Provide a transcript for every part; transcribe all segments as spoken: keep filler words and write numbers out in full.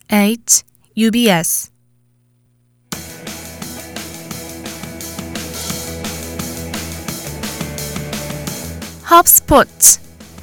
eight U B S 홉스포츠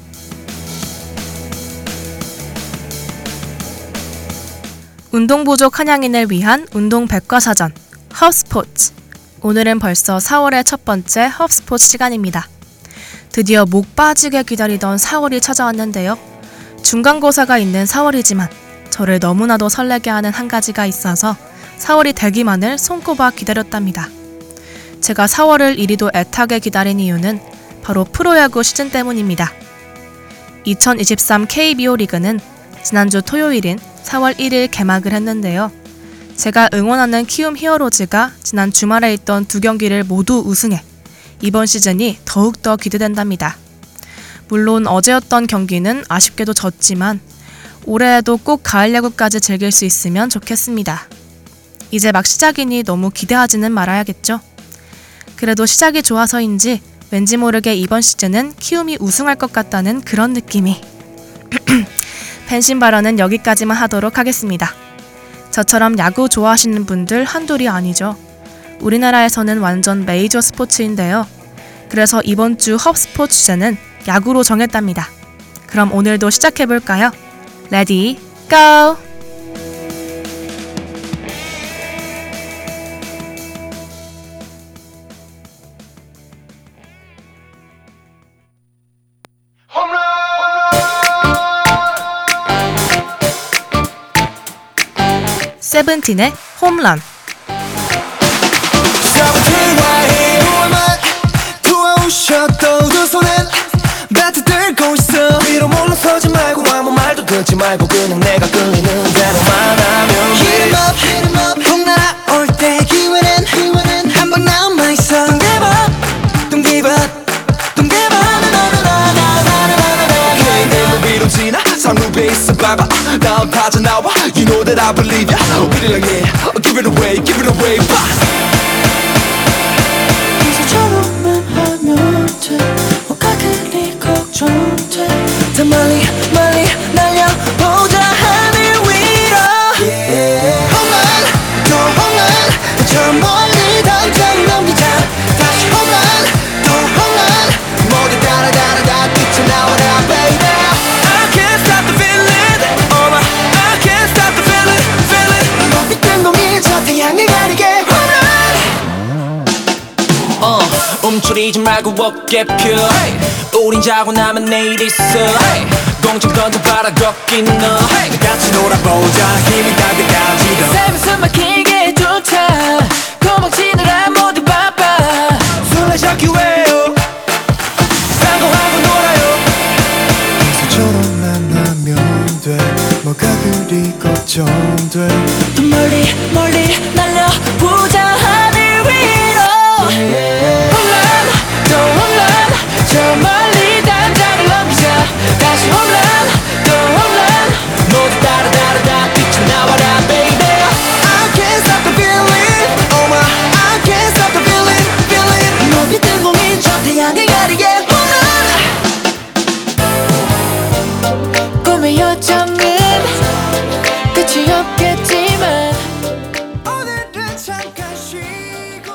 운동 부족 한양인을 위한 운동 백과사전 홉스포츠. 오늘은 벌써 사월의 첫 번째 홉스포츠 시간입니다. 드디어 목 빠지게 기다리던 사월이 찾아왔는데요. 중간고사가 있는 사월이지만 저를 너무나도 설레게 하는 한 가지가 있어서 사월이 되기만을 손꼽아 기다렸답니다. 제가 사월을 이리도 애타게 기다린 이유는 바로 프로야구 시즌 때문입니다. 이천이십삼 케이비오 리그는 지난주 토요일인 사월 일일 개막을 했는데요. 제가 응원하는 키움 히어로즈가 지난 주말에 있던 두 경기를 모두 우승해 이번 시즌이 더욱더 기대된답니다. 물론 어제였던 경기는 아쉽게도 졌지만 올해에도 꼭 가을 야구까지 즐길 수 있으면 좋겠습니다. 이제 막 시작이니 너무 기대하지는 말아야겠죠. 그래도 시작이 좋아서인지 왠지 모르게 이번 시즌은 키움이 우승할 것 같다는 그런 느낌이. 팬심 발언은 여기까지만 하도록 하겠습니다. 저처럼 야구 좋아하시는 분들 한둘이 아니죠. 우리나라에서는 완전 메이저 스포츠인데요. 그래서 이번 주 홉스포츠 주제는 야구로 정했답니다. 그럼 오늘도 시작해볼까요? 레디, 고! 세븐틴의 홈런. 배트 들고 있어 위로 물러서지 말고 아무 말도 듣지 말고 그냥 내가 끌리는 대로만 하면 Hit 'em up, hit 'em up 공 날아올 때 기회는 기회는 한 방 남아있어 Don't give up, don't give up Don't give up 나나나나나나나나 Hey 내 위로 지나 삼루 베이스 밟아 다음 타자 나와 You know that I believe ya Beat it like yeah Give it away, give it away 이제처럼만 하면 돼 더 멀리 멀리 날려보자 하늘 위로 yeah. 홈런 또 홈런 저 멀리 당장 넘기자 다시 홈런 또 홈런 모두 따라 따라 다 뛰쳐나와라 baby I can't stop the feeling oh my I can't stop the feeling feeling 높이 뜬 공이 저 태양을 가리게 홈런 uh, 움츠리지 말고 어깨 펴 hey. 우린 자고 나면 내일 있어 hey. 공중 던져봐라 걷긴 너 hey. 같이 놀아보자 힘이 닿을 때까지 더 세면서 막히게 쫓아 도망치느라 모두 바빠 술래 잡기 왜요 딴거하고 놀아요 이제처럼만 하면 돼 뭐가 그리 걱정돼 더 멀리 멀리 날려보자 하늘 위로 yeah. 홈런 또 홈런 저 멀리 단장을 넘기자 다시 홈런 또 홈런 모두 따라 따라 다 뛰쳐나와라 baby I can't stop the feeling oh my I can't stop the feeling feeling 높이 뜬 공이 저 태양을 가리게 홈런 꿈의 요점은 끝이 없겠지만 오늘은 잠깐 쉬고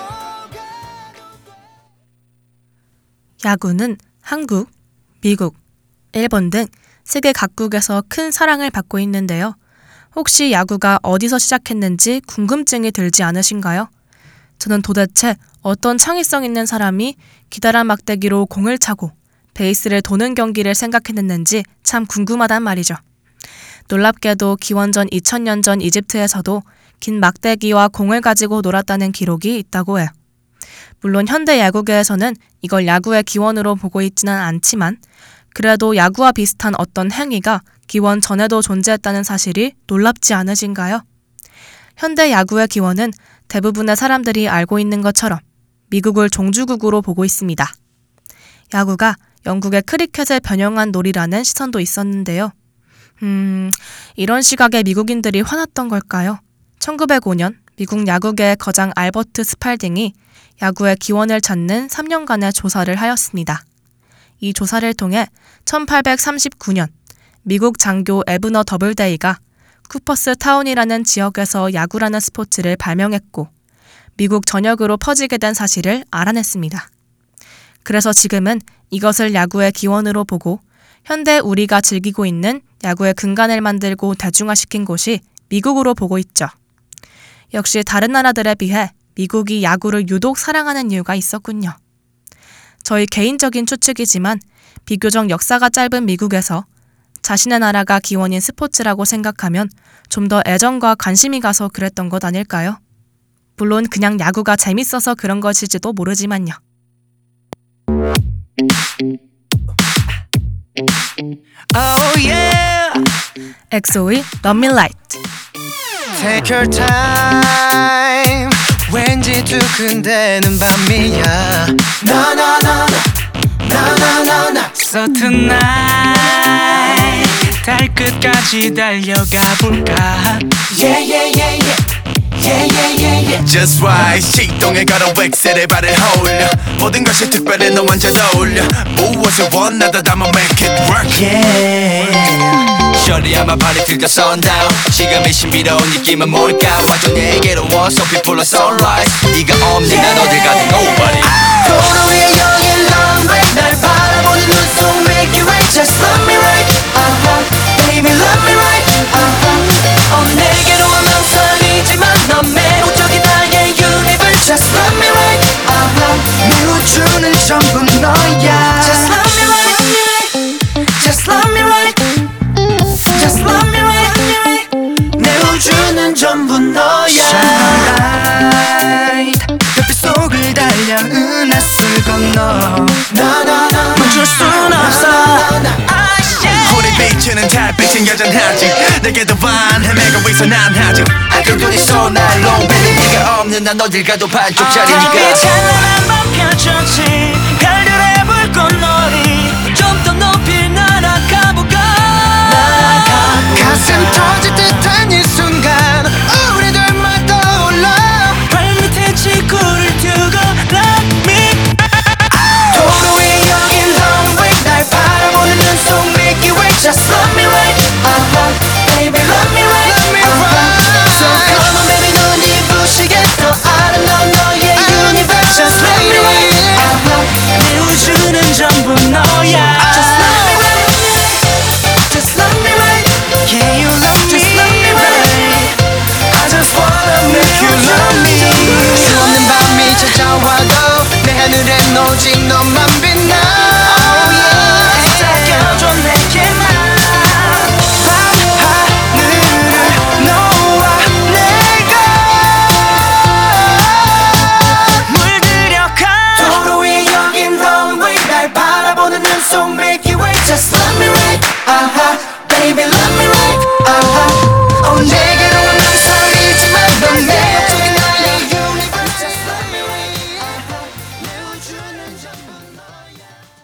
야구는 한국, 미국, 일본 등 세계 각국에서 큰 사랑을 받고 있는데요. 혹시 야구가 어디서 시작했는지 궁금증이 들지 않으신가요? 저는 도대체 어떤 창의성 있는 사람이 기다란 막대기로 공을 차고 베이스를 도는 경기를 생각해냈는지 참 궁금하단 말이죠. 놀랍게도 기원전 이천 년 전 이집트에서도 긴 막대기와 공을 가지고 놀았다는 기록이 있다고 해요. 물론 현대 야구계에서는 이걸 야구의 기원으로 보고 있지는 않지만 그래도 야구와 비슷한 어떤 행위가 기원 전에도 존재했다는 사실이 놀랍지 않으신가요? 현대 야구의 기원은 대부분의 사람들이 알고 있는 것처럼 미국을 종주국으로 보고 있습니다. 야구가 영국의 크리켓을 변형한 놀이라는 시선도 있었는데요. 음, 이런 시각에 미국인들이 화났던 걸까요? 천구백오 년 미국 야구계의 거장 알버트 스팔딩이 야구의 기원을 찾는 삼 년간의 조사를 하였습니다. 이 조사를 통해 천팔백삼십구 년 미국 장교 에브너 더블데이가 쿠퍼스 타운이라는 지역에서 야구라는 스포츠를 발명했고 미국 전역으로 퍼지게 된 사실을 알아냈습니다. 그래서 지금은 이것을 야구의 기원으로 보고 현대 우리가 즐기고 있는 야구의 근간을 만들고 대중화시킨 곳이 미국으로 보고 있죠. 역시 다른 나라들에 비해 미국이 야구를 유독 사랑하는 이유가 있었군요. 저희 개인적인 추측이지만 비교적 역사가 짧은 미국에서 자신의 나라가 기원인 스포츠라고 생각하면 좀 더 애정과 관심이 가서 그랬던 것 아닐까요? 물론 그냥 야구가 재밌어서 그런 것일지도 모르지만요. Oh yeah. 엑소의 Love Me Right. Take your time. 왠지 두근대는 밤이야. No no no no no no no. So tonight 달 끝까지 달려가 볼까. Yeah yeah yeah yeah. Yeah yeah yeah yeah. Just right 시동에 걸어 웩셀에 발을 홀려 모든 것이 특별해 너 완전 어울려 무엇을 원하다 담아 make it work Yeah. Shorty I'm a party till the sundown 지금의 신비로운 느낌은 뭘까 완전 내게로 와서 people are sunrise 네가 없는 난 어딜 가든 nobody 도로 위에 여긴 lonely 날 바라보는 눈속 make you right Just love me right uh-huh. Baby love me right uh-huh. 어 내게로 와 망설이지만 넌 매혹적인 나의 universe Just love me right uh-huh. 내 우주는 전부 너야 Just love me right Just love me right Just love me right 내 우주는 전부 너야 Shine light 별빛 속을 달려 은하수를 건너 No no no 멈출 순 없어 우리 빛은 달빛은 여전하지 내게도 반 헤매고 있어 난 아직 아껴 눈이 쏘 날로 baby 네가 없는 난 어딜 가도 반쪽짜리니까 달빛 찬란한 밤 펼쳐진 별들의 불꽃놀이 좀 더 높이 날아가볼까. 가슴 터질 듯한 이 순간 우리들만 떠올라 발밑에 지구를 두고 Let me 도로 위에 여긴 lonely 날 바라보는 눈속 make you right Just love me right uh-huh. Baby love me right Love me right So come on baby 눈이 부시게 더 아름다운 너의 universe Just love me right uh-huh. 내 우주는 전부 너야. Just love me right Just love me right Can you love me Just love me right I just wanna make you love me 수없는 밤이 찾아와도 내 하늘엔 오직 너만 빛나 Oh yeah 껴줘 내게만 하늘을 너와 내가 물들여가. 도로 위에 여긴 runway 날 바라보는 눈속 make you right Just love me right uh-huh. Baby love me right uh-huh. 어 내게로 망설이지만 넌 매력적인 나의 universe Just love me right uh-huh. 내 우주는 전부 너야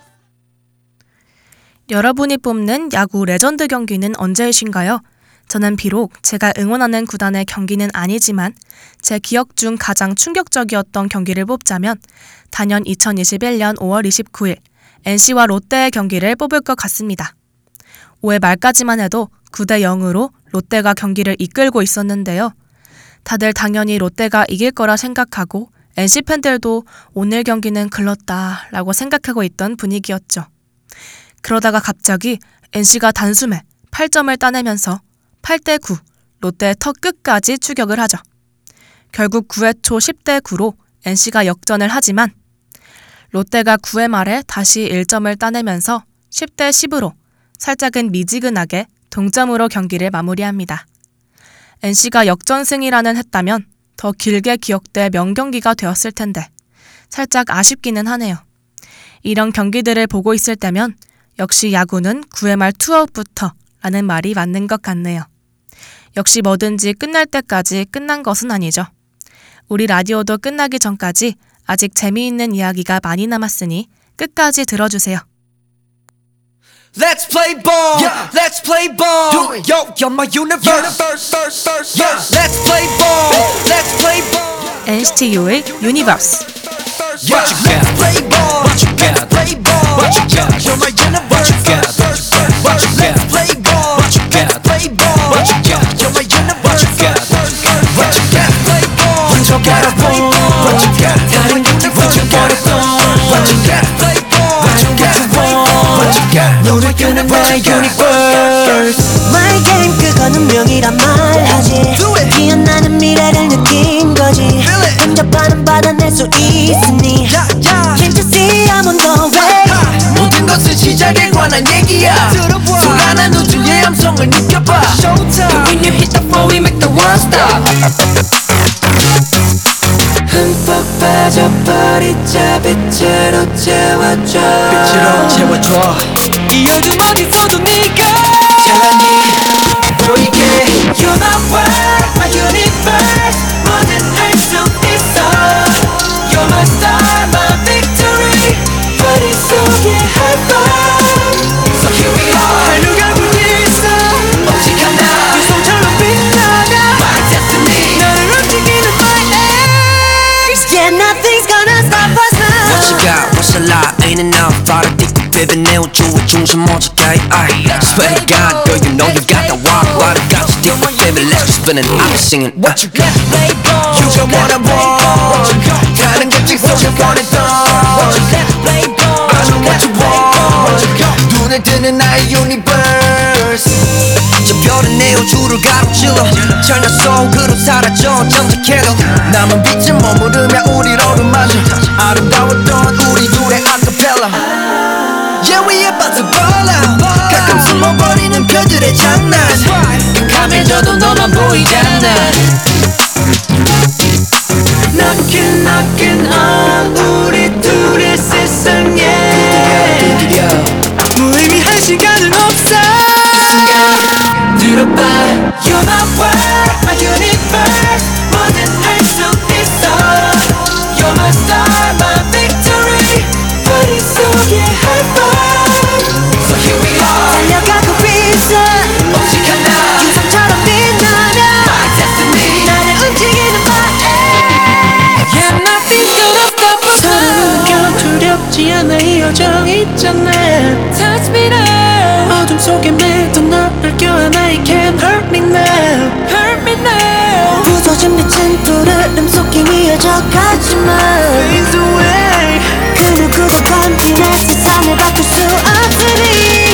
여러분이 뽑는 야구 레전드 경기는 언제이신가요? 저는 비록 제가 응원하는 구단의 경기는 아니지만 제 기억 중 가장 충격적이었던 경기를 뽑자면 단연 이천이십일 년 오월 이십구일 엔씨와 롯데의 경기를 뽑을 것 같습니다. 오회 말까지만 해도 구 대 영으로 롯데가 경기를 이끌고 있었는데요. 다들 당연히 롯데가 이길 거라 생각하고 엔씨 팬들도 오늘 경기는 글렀다 라고 생각하고 있던 분위기였죠. 그러다가 갑자기 엔씨가 단숨에 팔 점을 따내면서 팔 대 구, 롯데의 턱 끝까지 추격을 하죠. 결국 구 회 초 십 대 구로 엔씨가 역전을 하지만 롯데가 구 회 말에 다시 일 점을 따내면서 십 대 십으로 살짝은 미지근하게 동점으로 경기를 마무리합니다. 엔씨가 역전승이라는 했다면 더 길게 기억될 명경기가 되었을 텐데 살짝 아쉽기는 하네요. 이런 경기들을 보고 있을 때면 역시 야구는 구 회 말 투아웃부터 라는 말이 맞는 것 같네요. 역시 뭐든지 끝날 때까지 끝난 것은 아니죠. 우리 라디오도 끝나기 전까지 아직 재미있는 이야기가 많이 남았으니 끝까지 들어주세요. Let's play ball Yeah. Let's play ball Do it. Yo, you're my universe Universe, verse, verse, Yeah. verse. Let's play ball Let's play ball 엔씨티유의 유니버스. What you got? Play ball. What you got? Play ball. What you got? You're my universe. What you got? Verse, verse, verse. What you got? Let's play ball. What you got? Let's play ball. What you got? You're my 보여주는 나의 universe My game 그건 운명이란 말하지 피어나는 미래를 느낀 거지 근접하는 받아낼 수 있으니 Can't you see I'm on the way 모든 것은 시작에 관한 얘기야 소란한 우주의 함성을 느껴봐 When you hit the floor we make the world stop 흠뻑 빠져버리자 빛으로 채워줘 빛으로 채워줘 이 어둠 어디서도 네가 찬란히 보이게 You're my world, my universe 뭐든 할 수 있어 You're my star, my victory 머리 속에 high five So here we are 하루가 불고 있어 멈직한 나 그 손처럼 빛나가 My destiny 나를 움직이는 my ace Yeah nothing's gonna stop us now What you got, what's a lie, ain't enough 발을 딛고 비빈 내 우주의 중심 오직하이 Swear to God, girl you know you got the walk 발을 같이 딛고 비빈 let's go spinning I'll be singing What you got, you got what I want 다른 객직 속에 보냈던 I know what you want 눈에 뜨는 나의 universe 저 별은 내 우주를 가로질러 철녀 속으로 사라져 정직해도 남은 빛을 머무르며 우리를 어루만져 아름다웠던 우리 둘의 아카펠라 Yeah we about to ball out 가끔 숨어버리는 별들의 장난 깜깜해져도 너만 보이잖아 Knocking knocking on 우리 둘의 세상에 무의미한 시간은 없어 들어봐 You're my world, my universe 뭐든 할 수 있어 You're my star, my victory 머릿속에 high five So here we are 달려가고 있어 멈직한 나 유성처럼 빛나며 My destiny 나를 움직이는 my Yeah nothing's gonna stop us 서로는 두렵지 않아 이 여정 있잖아 Touch me now 어둠 속에 맺던 너를 껴안아 You can't hurt me now Hurt me now 부서진 빛은 푸르름 속에 이어져 가지만 Fades away 그 누구도 건드려 세상을 바꿀 수 없으니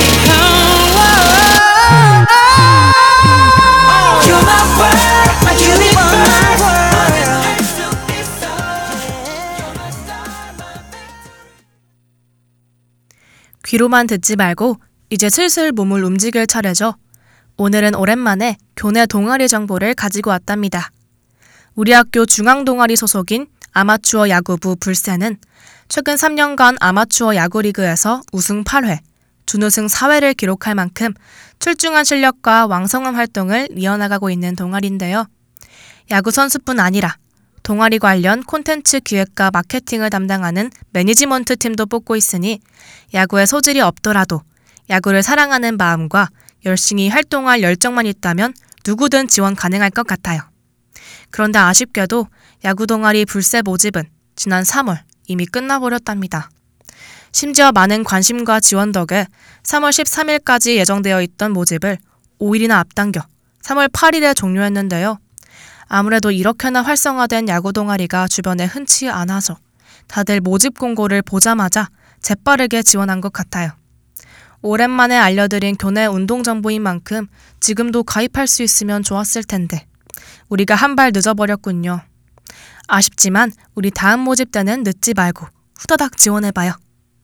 You're my world, my universe 뭐든 할 수 있어 You're my star, my 귀로만 듣지 말고 이제 슬슬 몸을 움직일 차례죠. 오늘은 오랜만에 교내 동아리 정보를 가지고 왔답니다. 우리 학교 중앙동아리 소속인 아마추어 야구부 불새는 최근 삼 년간 아마추어 야구리그에서 우승 팔 회, 준우승 사 회를 기록할 만큼 출중한 실력과 왕성한 활동을 이어나가고 있는 동아리인데요. 야구 선수뿐 아니라 동아리 관련 콘텐츠 기획과 마케팅을 담당하는 매니지먼트 팀도 뽑고 있으니 야구에 소질이 없더라도 야구를 사랑하는 마음과 열심히 활동할 열정만 있다면 누구든 지원 가능할 것 같아요. 그런데 아쉽게도 야구 동아리 불새 모집은 지난 삼월 이미 끝나버렸답니다. 심지어 많은 관심과 지원 덕에 삼월 십삼 일까지 예정되어 있던 모집을 오 일이나 앞당겨 삼월 팔 일에 종료했는데요. 아무래도 이렇게나 활성화된 야구 동아리가 주변에 흔치 않아서 다들 모집 공고를 보자마자 재빠르게 지원한 것 같아요. 오랜만에 알려드린 교내 운동 정보인 만큼 지금도 가입할 수 있으면 좋았을 텐데 우리가 한 발 늦어버렸군요. 아쉽지만 우리 다음 모집 때는 늦지 말고 후다닥 지원해봐요.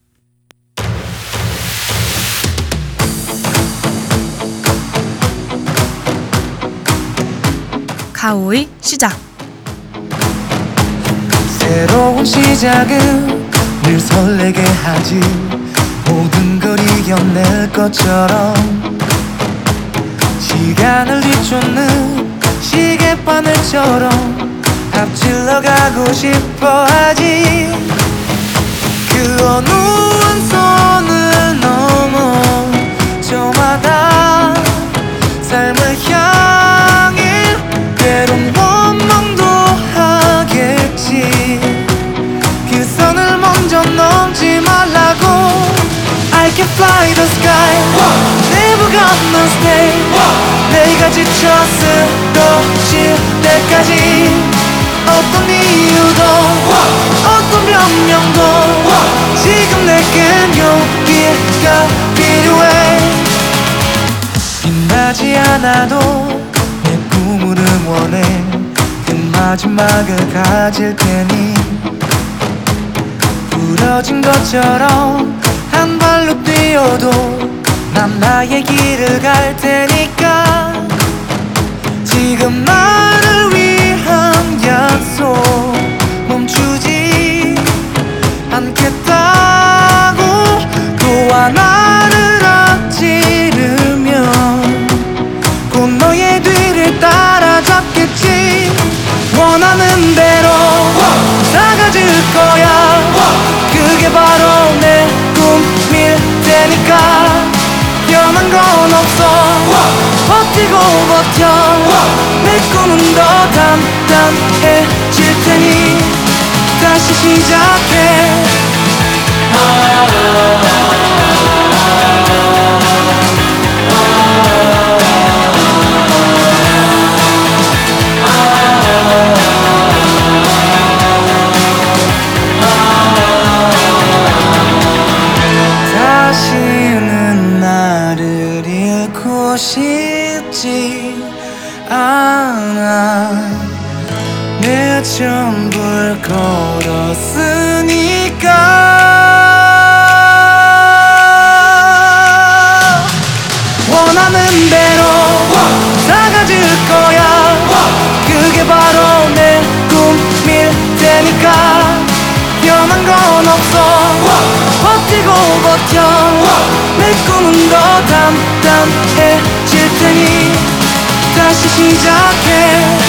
가오의 시작. 새로운 시작은 늘 설레게 하지 모든 걸 이겨낼 것처럼 시간을 뒤쫓는 시계바늘처럼 앞질러 가고 싶어 하지 그 어느 선을 넘어 저마다 삶을 향해 때론 원망도 하겠지 그 선을 먼저 넘지 말라고 I can fly the sky Never gonna stay 내가 지쳐 쓰러질 때까지 어떤 이유도 어떤 변명도 지금 내겐 용기가 필요해 않아도 내 꿈을 응원해 그 마지막을 가질 테니 부러진 것처럼 한 발로 뛰어도 난 나의 길을 갈 테니까 지금 나를 위한 약속 멈추지 않겠다고 또 하나를 앞지르면 곧 너의 뒤를 따라잡겠지 원하는 대로 사가질 거야 그게 바로 내 꿈일 테니까 변한 건 없어 버티고 버텨 내 꿈은 더 단단해질 테니 다시 시작해 다시는 나를 잃고 싶지 않아 내 전부를 걸었으니까 원하는 대로 사가질 거야 그게 바로 내 꿈일 테니까 변한 건 없어 버티고 버텨 내 꿈은 더 단단해질 테니 다시 시작해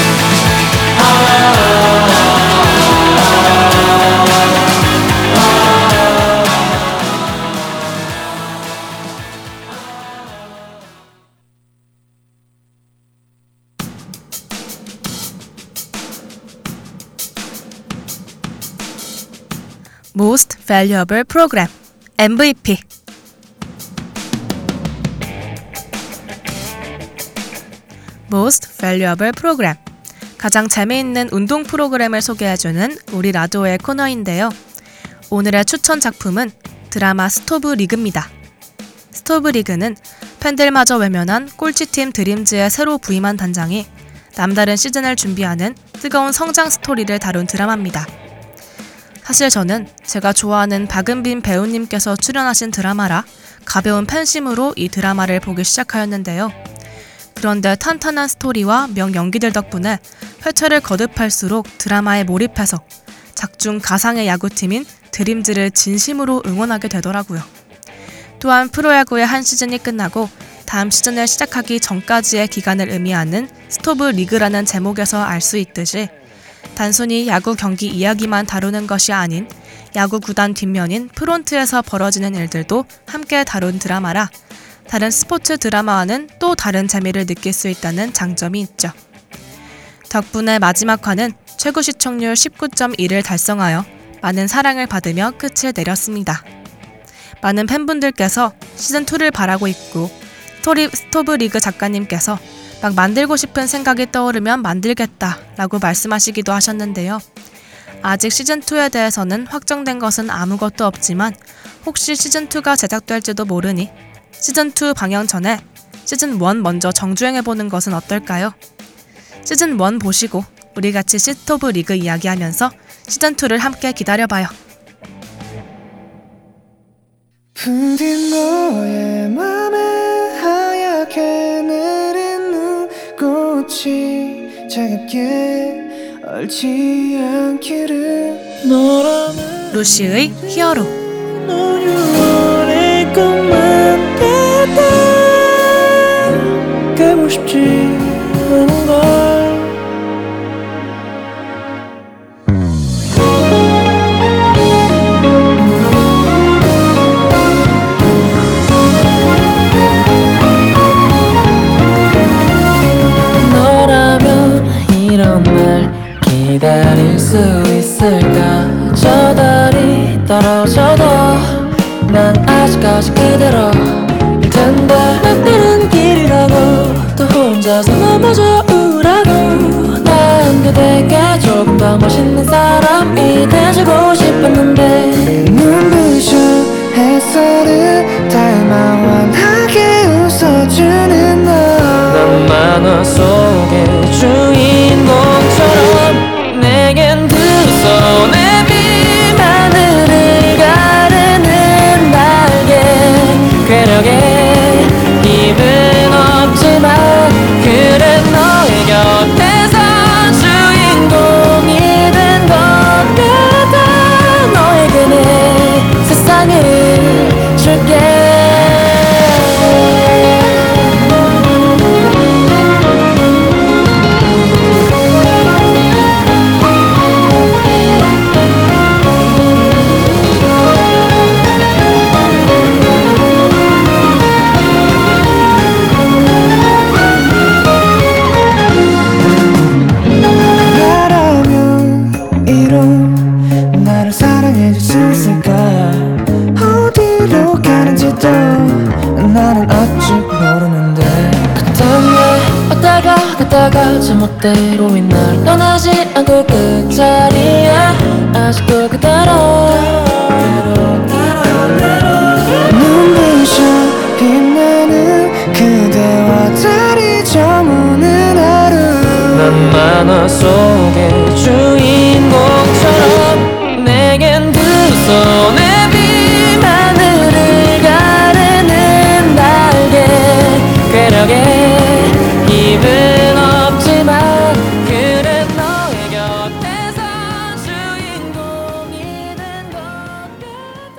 Most Valuable Program 엠브이피 Most Valuable Program 가장 재미있는 운동 프로그램을 소개해주는 우리 라디오의 코너인데요. 오늘의 추천 작품은 드라마 스토브 리그입니다. 스토브 리그는 팬들마저 외면한 꼴찌팀 드림즈의 새로 부임한 단장이 남다른 시즌을 준비하는 뜨거운 성장 스토리를 다룬 드라마입니다. 사실 저는 제가 좋아하는 박은빈 배우님께서 출연하신 드라마라 가벼운 팬심으로 이 드라마를 보기 시작하였는데요. 그런데 탄탄한 스토리와 명연기들 덕분에 회차를 거듭할수록 드라마에 몰입해서 작중 가상의 야구팀인 드림즈를 진심으로 응원하게 되더라고요. 또한 프로야구의 한 시즌이 끝나고 다음 시즌을 시작하기 전까지의 기간을 의미하는 스토브 리그라는 제목에서 알 수 있듯이 단순히 야구 경기 이야기만 다루는 것이 아닌 야구 구단 뒷면인 프론트에서 벌어지는 일들도 함께 다룬 드라마라 다른 스포츠 드라마와는 또 다른 재미를 느낄 수 있다는 장점이 있죠. 덕분에 마지막 화는 최고 시청률 십구 점 일을 달성하여 많은 사랑을 받으며 끝을 내렸습니다. 많은 팬분들께서 시즌이를 바라고 있고 스토리, 스토브 리그 작가님께서 막 만들고 싶은 생각이 떠오르면 만들겠다 라고 말씀하시기도 하셨는데요. 아직 시즌이에 대해서는 확정된 것은 아무것도 없지만 혹시 시즌이가 제작될지도 모르니 시즌이 방영 전에 시즌 일 먼저 정주행해보는 것은 어떨까요? 시즌 일 보시고 우리 같이 스토브 리그 이야기하면서 시즌이를 함께 기다려봐요. 부디 너의 맘에 하얗게 내린 눈꽃이 차갑게 얼지 않기를 너라는 루시의 히어로 너 유월의 꿈만 같아 가고 싶지 않은 걸 기다릴 수 있을까 저 달이 떨어져도 난 아직까지 그대로일 텐데 막다른 길이라고 또 혼자서 넘어져 우라고 난 그대가 조금 더 멋있는 사람이 돼주고 싶었는데 눈부신 햇살을 닮아 환하게 웃어주는 너 만화 속의 주인공처럼 내겐 두 손에 빛하늘을 가르는 날개 괴력에 힘은 없지만 그래 너의 곁에서 주인공이 된 것 같아 너에게는 세상을 줄게 나는 아직 모르는데 그땐 왜 왔다가 갔다가 제멋대로인 날 떠나지 않고 그 자리에 아직도 그대로 눈부셔 빛나는 그대와 달이 저무는 하루 난 만화 속의 주인공처럼 내겐 두 손에 괴력에 힘은 없지만 그래 너의 곁에서 주인공이 된 것 같아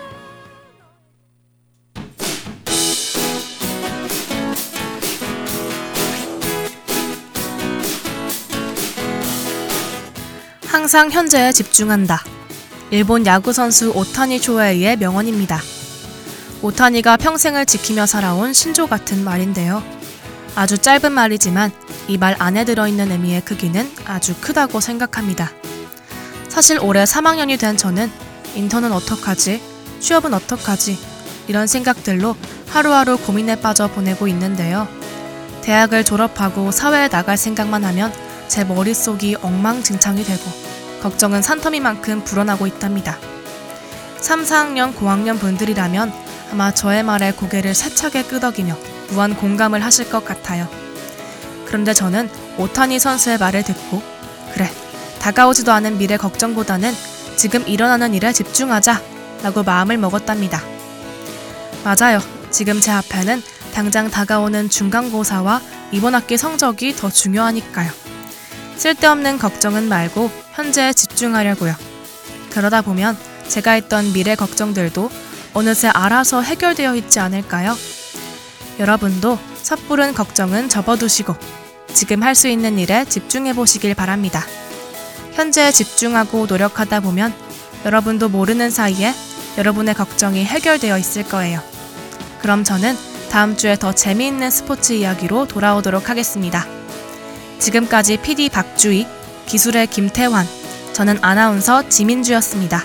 항상 현재에 집중한다. 일본 야구 선수 오타니 쇼헤이의 명언입니다. 오타니가 평생을 지키며 살아온 신조 같은 말인데요. 아주 짧은 말이지만 이 말 안에 들어있는 의미의 크기는 아주 크다고 생각합니다. 사실 올해 삼 학년이 된 저는 인턴은 어떡하지? 취업은 어떡하지? 이런 생각들로 하루하루 고민에 빠져 보내고 있는데요. 대학을 졸업하고 사회에 나갈 생각만 하면 제 머릿속이 엉망진창이 되고 걱정은 산더미만큼 불어나고 있답니다. 삼, 사 학년 고학년 분들이라면 아마 저의 말에 고개를 세차게 끄덕이며 무한 공감을 하실 것 같아요. 그런데 저는 오타니 선수의 말을 듣고 그래, 다가오지도 않은 미래 걱정보다는 지금 일어나는 일에 집중하자 라고 마음을 먹었답니다. 맞아요. 지금 제 앞에는 당장 다가오는 중간고사와 이번 학기 성적이 더 중요하니까요. 쓸데없는 걱정은 말고 현재에 집중하려고요. 그러다 보면 제가 했던 미래 걱정들도 어느새 알아서 해결되어 있지 않을까요? 여러분도 섣부른 걱정은 접어두시고 지금 할 수 있는 일에 집중해보시길 바랍니다. 현재에 집중하고 노력하다 보면 여러분도 모르는 사이에 여러분의 걱정이 해결되어 있을 거예요. 그럼 저는 다음 주에 더 재미있는 스포츠 이야기로 돌아오도록 하겠습니다. 지금까지 피디 박주희, 기술의 김태환, 저는 아나운서 지민주였습니다.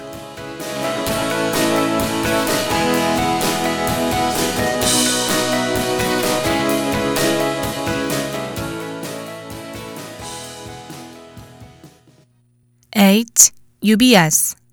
H U B S